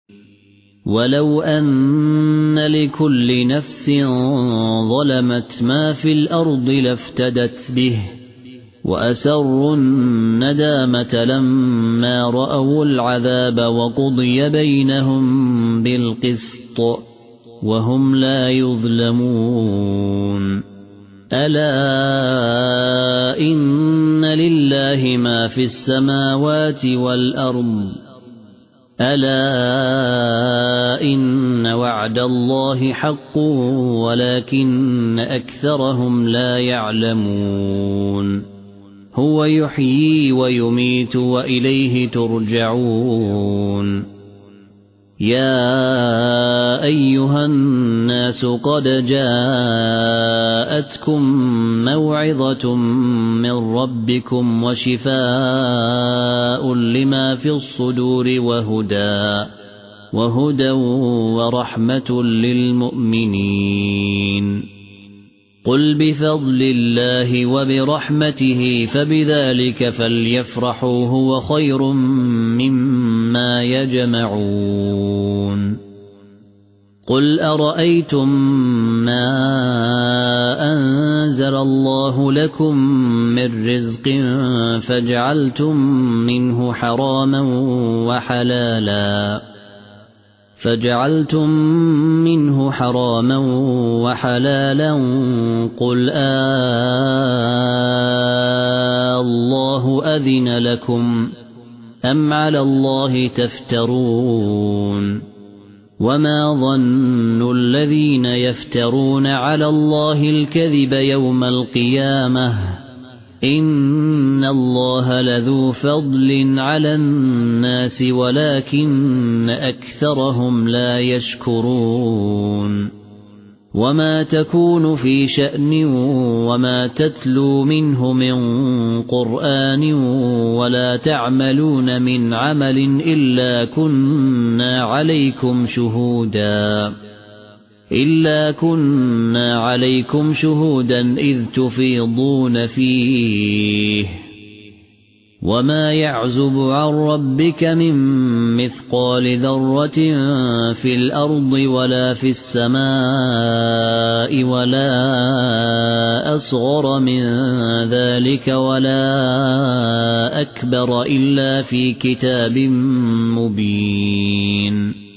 ولو أن لكل نفس ظلمت ما في الأرض لافتدت به وأسروا الندامة لما رأوا العذاب وقضي بينهم بالقسط وهم لا يظلمون ألا إن لله ما في السماوات والأرض ألا إن وعد الله حق ولكن أكثرهم لا يعلمون هو يحيي ويميت وإليه ترجعون يا أيها الناس قد جاءتكم موعظة من ربكم وشفاء لما في الصدور وهدى ورحمة للمؤمنين قل بفضل الله وبرحمته فبذلك فليفرحوا هو خير مما يجمعون قل أرأيتم ما أنزل الله لكم من رزق فجعلتم منه حراما وحلالا قل الله أذن لكم أم على الله تفترون وما ظن الذين يفترون على الله الكذب يوم القيامة إن الله لذو فضل على الناس ولكن أكثرهم لا يشكرون وما تكون في شأن وما تتلو منه من قرآن ولا تعملون من عمل إلا كنا عليكم شهودا إذ تفيضون فيه وما يعزب عن ربك من مثقال ذرة في الأرض ولا في السماء ولا أصغر من ذلك ولا أكبر إلا في كتاب مبين